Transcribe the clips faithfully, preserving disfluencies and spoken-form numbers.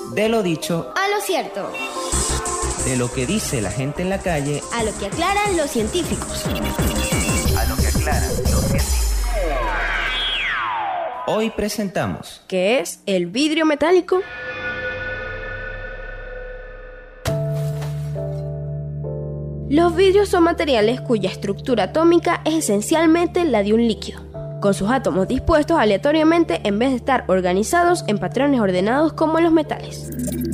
De lo dicho a lo cierto. De lo que dice la gente en la calle a lo que aclaran los científicos. A lo que aclaran los científicos. Hoy presentamos ¿qué es el vidrio metálico? Los vidrios son materiales cuya estructura atómica es esencialmente la de un líquido, con sus átomos dispuestos aleatoriamente en vez de estar organizados en patrones ordenados como los metales.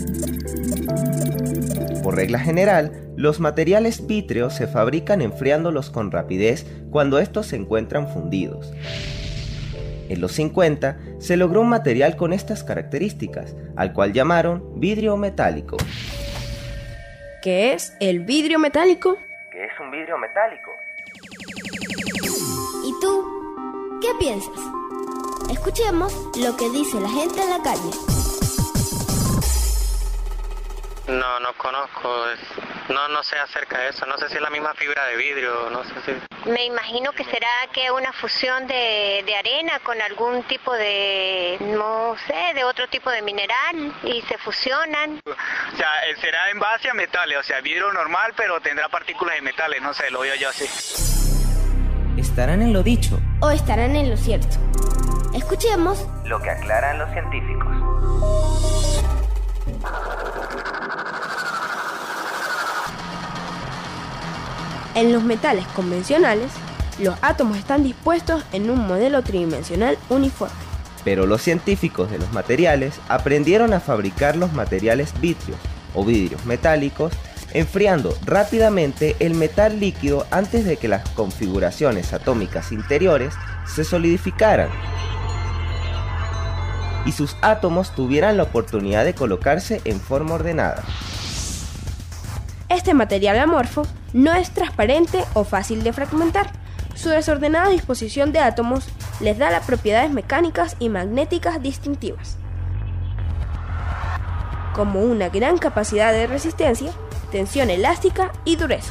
Por regla general, los materiales vítreos se fabrican enfriándolos con rapidez cuando estos se encuentran fundidos. En los cincuenta se logró un material con estas características, al cual llamaron vidrio metálico. ¿Qué es el vidrio metálico? ¿Qué es un vidrio metálico? ¿Y tú? ¿Qué piensas? Escuchemos lo que dice la gente en la calle. No, no conozco, no, no sé acerca de eso, no sé si es la misma fibra de vidrio, no sé si... Me imagino que será que una fusión de, de arena con algún tipo de, no sé, de otro tipo de mineral y se fusionan. O sea, será en base a metales, o sea, vidrio normal, pero tendrá partículas de metales, no sé, lo veo yo así. ¿Estarán en lo dicho o estarán en lo cierto? Escuchemos lo que aclaran los científicos. En los metales convencionales, los átomos están dispuestos en un modelo tridimensional uniforme. Pero los científicos de los materiales aprendieron a fabricar los materiales vítreos o vidrios metálicos, enfriando rápidamente el metal líquido antes de que las configuraciones atómicas interiores se solidificaran y sus átomos tuvieran la oportunidad de colocarse en forma ordenada. Este material amorfo no es transparente o fácil de fragmentar. Su desordenada disposición de átomos les da las propiedades mecánicas y magnéticas distintivas, como una gran capacidad de resistencia, tensión elástica y dureza.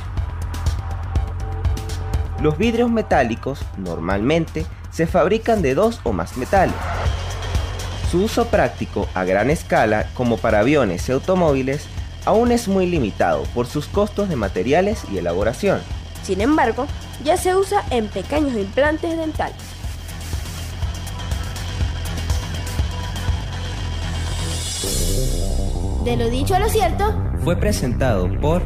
Los vidrios metálicos normalmente se fabrican de dos o más metales. Su uso práctico a gran escala, como para aviones y automóviles, aún es muy limitado por sus costos de materiales y elaboración. Sin embargo, ya se usa en pequeños implantes dentales. De lo dicho a lo cierto, fue presentado por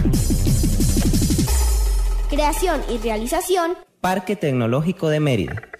Creación y realización, Parque Tecnológico de Mérida.